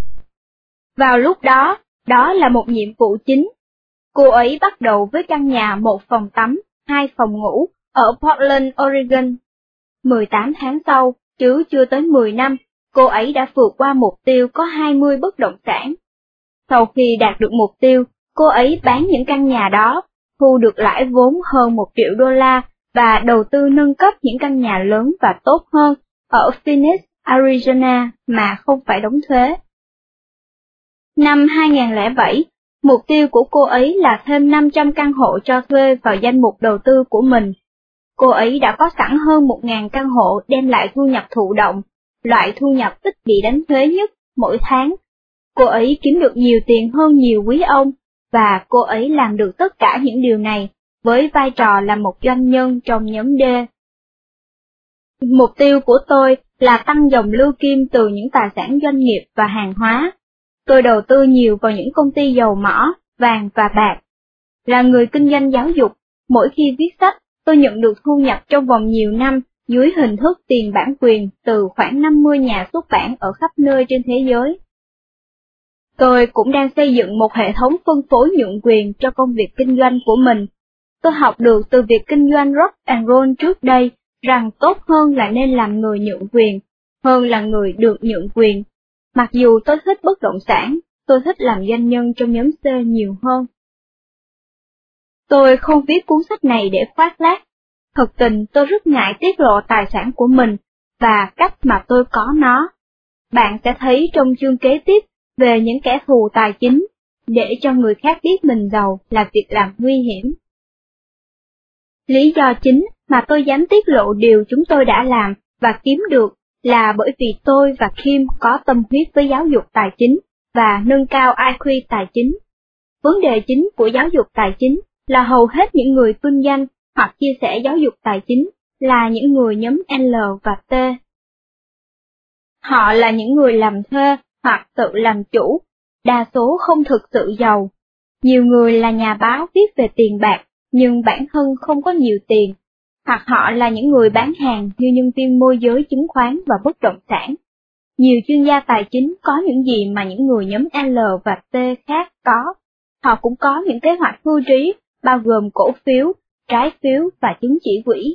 Vào lúc đó, đó là một nhiệm vụ chính. Cô ấy bắt đầu với căn nhà một phòng tắm, hai phòng ngủ ở Portland, Oregon. mười tám tháng sau, chứ chưa tới mười năm, cô ấy đã vượt qua mục tiêu có hai mươi bất động sản. Sau khi đạt được mục tiêu, cô ấy bán những căn nhà đó, thu được lãi vốn hơn một triệu đô la và đầu tư nâng cấp những căn nhà lớn và tốt hơn ở Phoenix, Arizona mà không phải đóng thuế. Năm hai nghìn không trăm lẻ bảy, mục tiêu của cô ấy là thêm năm trăm căn hộ cho thuê vào danh mục đầu tư của mình. Cô ấy đã có sẵn hơn một nghìn căn hộ đem lại thu nhập thụ động, loại thu nhập ít bị đánh thuế nhất mỗi tháng. Cô ấy kiếm được nhiều tiền hơn nhiều quý ông, và cô ấy làm được tất cả những điều này với vai trò là một doanh nhân trong nhóm D. Mục tiêu của tôi là tăng dòng lưu kim từ những tài sản doanh nghiệp và hàng hóa. Tôi đầu tư nhiều vào những công ty dầu mỏ, vàng và bạc. Là người kinh doanh giáo dục, mỗi khi viết sách, tôi nhận được thu nhập trong vòng nhiều năm dưới hình thức tiền bản quyền từ khoảng năm mươi nhà xuất bản ở khắp nơi trên thế giới. Tôi cũng đang xây dựng một hệ thống phân phối nhượng quyền cho công việc kinh doanh của mình. Tôi học được từ việc kinh doanh rock and roll trước đây rằng tốt hơn là nên làm người nhượng quyền, hơn là người được nhượng quyền. Mặc dù tôi thích bất động sản, tôi thích làm doanh nhân trong nhóm C nhiều hơn. Tôi không viết cuốn sách này để khoác lác. Thực tình tôi rất ngại tiết lộ tài sản của mình và cách mà tôi có nó. Bạn sẽ thấy trong chương kế tiếp về những kẻ thù tài chính, để cho người khác biết mình giàu là việc làm nguy hiểm. Lý do chính mà tôi dám tiết lộ điều chúng tôi đã làm và kiếm được là bởi vì tôi và Kim có tâm huyết với giáo dục tài chính và nâng cao i kiu tài chính. Vấn đề chính của giáo dục tài chính là hầu hết những người kinh doanh hoặc chia sẻ giáo dục tài chính là những người nhóm L và T. Họ là những người làm thuê hoặc tự làm chủ, đa số không thực sự giàu. Nhiều người là nhà báo viết về tiền bạc, nhưng bản thân không có nhiều tiền, hoặc họ là những người bán hàng như nhân viên môi giới chứng khoán và bất động sản. Nhiều chuyên gia tài chính có những gì mà những người nhóm L và T khác có. Họ cũng có những kế hoạch hưu trí, bao gồm cổ phiếu, trái phiếu và chứng chỉ quỹ.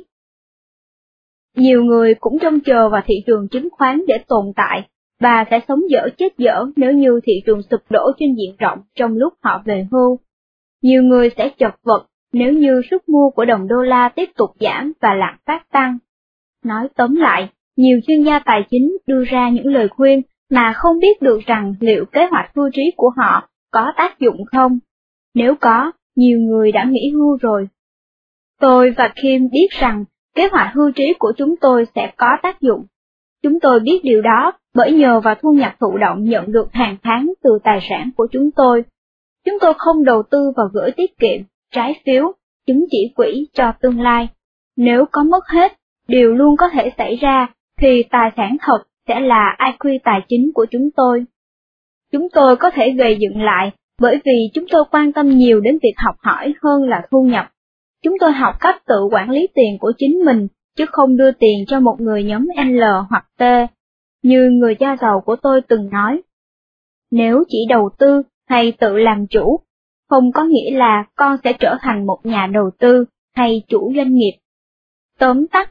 Nhiều người cũng trông chờ vào thị trường chứng khoán để tồn tại, và sẽ sống dở chết dở nếu như thị trường sụp đổ trên diện rộng trong lúc họ về hưu. Nhiều người sẽ chật vật nếu như sức mua của đồng đô la tiếp tục giảm và lạm phát tăng. Nói tóm lại, nhiều chuyên gia tài chính đưa ra những lời khuyên mà không biết được rằng liệu kế hoạch hưu trí của họ có tác dụng không. Nếu có, nhiều người đã nghỉ hưu rồi. Tôi và Kim biết rằng kế hoạch hưu trí của chúng tôi sẽ có tác dụng. Chúng tôi biết điều đó bởi nhờ vào thu nhập thụ động nhận được hàng tháng từ tài sản của chúng tôi. Chúng tôi không đầu tư vào gửi tiết kiệm, trái phiếu, chứng chỉ quỹ cho tương lai. Nếu có mất hết, điều luôn có thể xảy ra, thì tài sản thật sẽ là i kiu tài chính của chúng tôi. Chúng tôi có thể gây dựng lại bởi vì chúng tôi quan tâm nhiều đến việc học hỏi hơn là thu nhập. Chúng tôi học cách tự quản lý tiền của chính mình, chứ không đưa tiền cho một người nhóm L hoặc T. Như người cha giàu của tôi từng nói, nếu chỉ đầu tư hay tự làm chủ, không có nghĩa là con sẽ trở thành một nhà đầu tư hay chủ doanh nghiệp. Tóm tắt,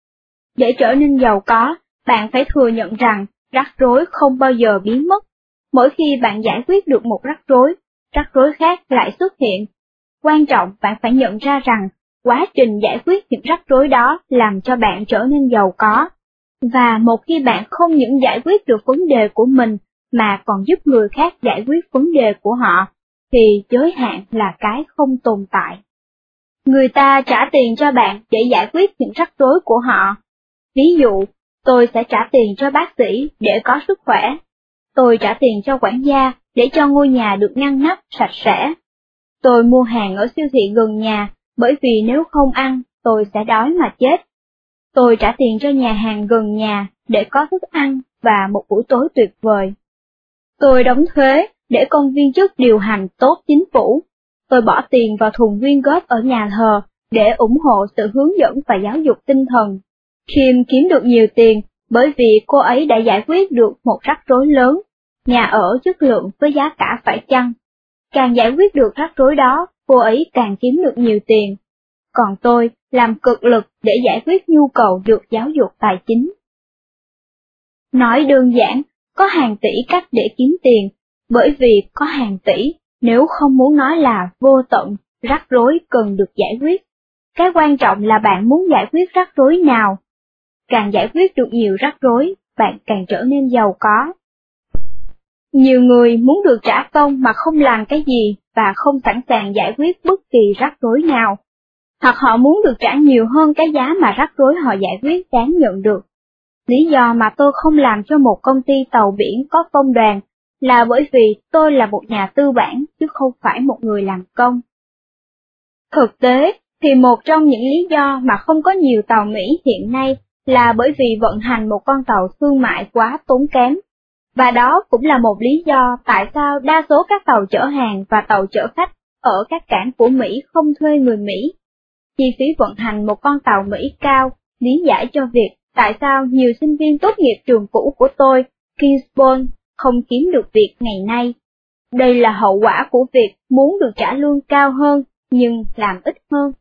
để trở nên giàu có, bạn phải thừa nhận rằng rắc rối không bao giờ biến mất. Mỗi khi bạn giải quyết được một rắc rối, rắc rối khác lại xuất hiện. Quan trọng bạn phải nhận ra rằng quá trình giải quyết những rắc rối đó làm cho bạn trở nên giàu có. Và một khi bạn không những giải quyết được vấn đề của mình mà còn giúp người khác giải quyết vấn đề của họ, thì giới hạn là cái không tồn tại. Người ta trả tiền cho bạn để giải quyết những rắc rối của họ. Ví dụ, tôi sẽ trả tiền cho bác sĩ để có sức khỏe. Tôi trả tiền cho quản gia để cho ngôi nhà được ngăn nắp, sạch sẽ. Tôi mua hàng ở siêu thị gần nhà, bởi vì nếu không ăn, tôi sẽ đói mà chết. Tôi trả tiền cho nhà hàng gần nhà để có thức ăn và một buổi tối tuyệt vời. Tôi đóng thuế để công viên chức điều hành tốt chính phủ. Tôi bỏ tiền vào thùng quyên góp ở nhà thờ để ủng hộ sự hướng dẫn và giáo dục tinh thần. Kim kiếm được nhiều tiền bởi vì cô ấy đã giải quyết được một rắc rối lớn, nhà ở chất lượng với giá cả phải chăng. Càng giải quyết được rắc rối đó, cô ấy càng kiếm được nhiều tiền. Còn tôi làm cực lực để giải quyết nhu cầu được giáo dục tài chính. Nói đơn giản, có hàng tỷ cách để kiếm tiền, bởi vì có hàng tỷ, nếu không muốn nói là vô tận, rắc rối cần được giải quyết. Cái quan trọng là bạn muốn giải quyết rắc rối nào. Càng giải quyết được nhiều rắc rối, bạn càng trở nên giàu có. Nhiều người muốn được trả công mà không làm cái gì và không sẵn sàng giải quyết bất kỳ rắc rối nào. Hoặc họ muốn được trả nhiều hơn cái giá mà rắc rối họ giải quyết đáng nhận được. Lý do mà tôi không làm cho một công ty tàu biển có công đoàn là bởi vì tôi là một nhà tư bản chứ không phải một người làm công. Thực tế thì một trong những lý do mà không có nhiều tàu Mỹ hiện nay là bởi vì vận hành một con tàu thương mại quá tốn kém. Và đó cũng là một lý do tại sao đa số các tàu chở hàng và tàu chở khách ở các cảng của Mỹ không thuê người Mỹ. Chi phí vận hành một con tàu Mỹ cao, lý giải cho việc tại sao nhiều sinh viên tốt nghiệp trường cũ của tôi, Kingsbourne, không kiếm được việc ngày nay. Đây là hậu quả của việc muốn được trả lương cao hơn, nhưng làm ít hơn.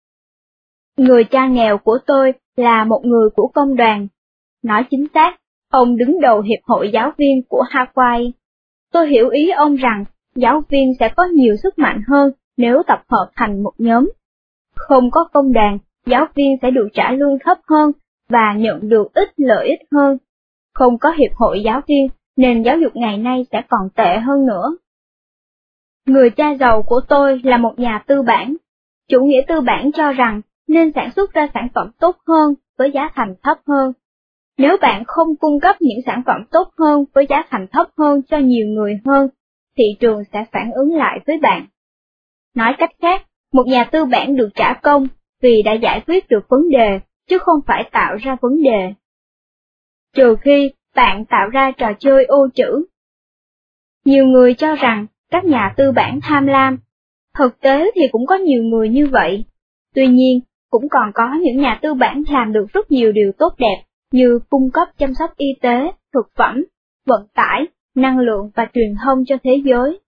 Người cha nghèo của tôi là một người của công đoàn. Nói chính xác, ông đứng đầu Hiệp hội Giáo viên của Hawaii. Tôi hiểu ý ông rằng giáo viên sẽ có nhiều sức mạnh hơn nếu tập hợp thành một nhóm. Không có công đoàn, giáo viên sẽ được trả lương thấp hơn và nhận được ít lợi ích hơn. Không có Hiệp hội Giáo viên, nền giáo dục ngày nay sẽ còn tệ hơn nữa. Người cha giàu của tôi là một nhà tư bản. Chủ nghĩa tư bản cho rằng nên sản xuất ra sản phẩm tốt hơn với giá thành thấp hơn. Nếu bạn không cung cấp những sản phẩm tốt hơn với giá thành thấp hơn cho nhiều người hơn, thị trường sẽ phản ứng lại với bạn. Nói cách khác, một nhà tư bản được trả công vì đã giải quyết được vấn đề, chứ không phải tạo ra vấn đề. Trừ khi bạn tạo ra trò chơi ô chữ. Nhiều người cho rằng các nhà tư bản tham lam. Thực tế thì cũng có nhiều người như vậy. Tuy nhiên, cũng còn có những nhà tư bản làm được rất nhiều điều tốt đẹp, như cung cấp chăm sóc y tế, thực phẩm, vận tải, năng lượng và truyền thông cho thế giới.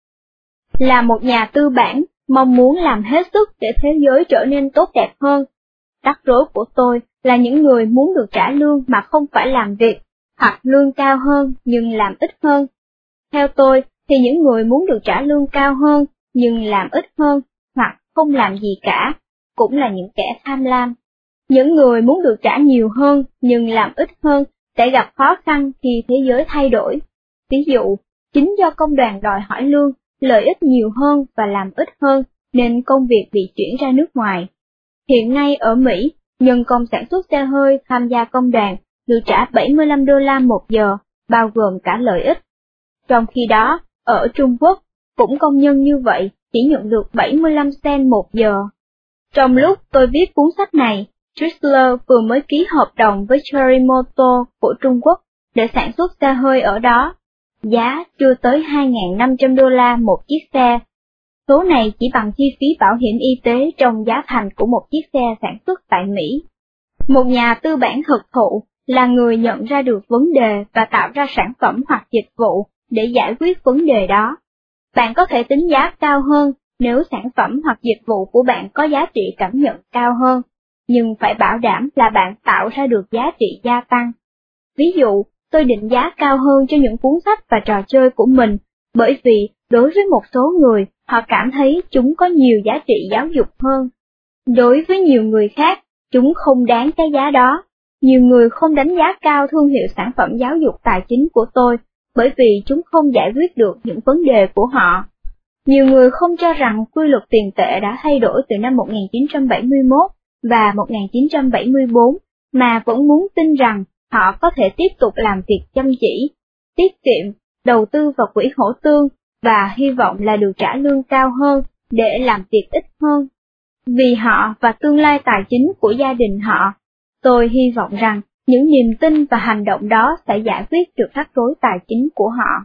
Là một nhà tư bản, mong muốn làm hết sức để thế giới trở nên tốt đẹp hơn. Rắc rối của tôi là những người muốn được trả lương mà không phải làm việc, hoặc lương cao hơn nhưng làm ít hơn. Theo tôi, thì những người muốn được trả lương cao hơn nhưng làm ít hơn, hoặc không làm gì cả, cũng là những kẻ tham lam. Những người muốn được trả nhiều hơn nhưng làm ít hơn sẽ gặp khó khăn khi thế giới thay đổi. Ví dụ, chính do công đoàn đòi hỏi lương, lợi ích nhiều hơn và làm ít hơn, nên công việc bị chuyển ra nước ngoài. Hiện nay ở Mỹ, nhân công sản xuất xe hơi tham gia công đoàn được trả bảy mươi lăm đô la một giờ, bao gồm cả lợi ích. Trong khi đó, ở Trung Quốc, cũng công nhân như vậy chỉ nhận được bảy mươi lăm cent một giờ. Trong lúc tôi viết cuốn sách này, Chrysler vừa mới ký hợp đồng với Chery Motors của Trung Quốc để sản xuất xe hơi ở đó. Giá chưa tới hai nghìn năm trăm đô la một chiếc xe. Số này chỉ bằng chi phí bảo hiểm y tế trong giá thành của một chiếc xe sản xuất tại Mỹ. Một nhà tư bản thực thụ là người nhận ra được vấn đề và tạo ra sản phẩm hoặc dịch vụ để giải quyết vấn đề đó. Bạn có thể tính giá cao hơn nếu sản phẩm hoặc dịch vụ của bạn có giá trị cảm nhận cao hơn, nhưng phải bảo đảm là bạn tạo ra được giá trị gia tăng. Ví dụ, tôi định giá cao hơn cho những cuốn sách và trò chơi của mình, bởi vì đối với một số người, họ cảm thấy chúng có nhiều giá trị giáo dục hơn. Đối với nhiều người khác, chúng không đáng cái giá đó. Nhiều người không đánh giá cao thương hiệu sản phẩm giáo dục tài chính của tôi, bởi vì chúng không giải quyết được những vấn đề của họ. Nhiều người không cho rằng quy luật tiền tệ đã thay đổi từ năm một nghìn chín trăm bảy mươi mốt và một nghìn chín trăm bảy mươi bốn, mà vẫn muốn tin rằng họ có thể tiếp tục làm việc chăm chỉ, tiết kiệm, đầu tư vào quỹ hỗ tương, và hy vọng là được trả lương cao hơn để làm việc ít hơn. Vì họ và tương lai tài chính của gia đình họ, tôi hy vọng rằng những niềm tin và hành động đó sẽ giải quyết được rắc rối tài chính của họ.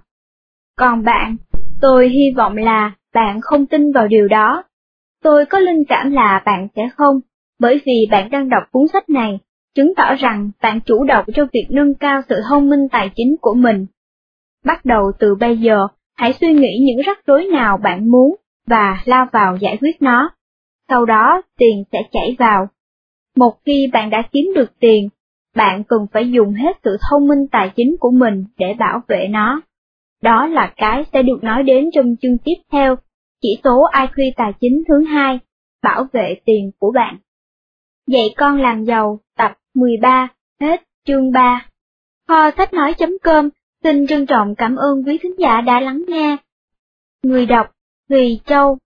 Còn bạn, tôi hy vọng là bạn không tin vào điều đó. Tôi có linh cảm là bạn sẽ không, bởi vì bạn đang đọc cuốn sách này, chứng tỏ rằng bạn chủ động trong việc nâng cao sự thông minh tài chính của mình. Bắt đầu từ bây giờ, hãy suy nghĩ những rắc rối nào bạn muốn và lao vào giải quyết nó. Sau đó, tiền sẽ chảy vào. Một khi bạn đã kiếm được tiền, bạn cần phải dùng hết sự thông minh tài chính của mình để bảo vệ nó. Đó là cái sẽ được nói đến trong chương tiếp theo, chỉ số i kiu tài chính thứ hai, bảo vệ tiền của bạn. Dạy con làm giàu, tập mười ba, hết chương ba. Kho sách nói chấm com Xin trân trọng cảm ơn quý thính giả đã lắng nghe. Người đọc Thùy Châu.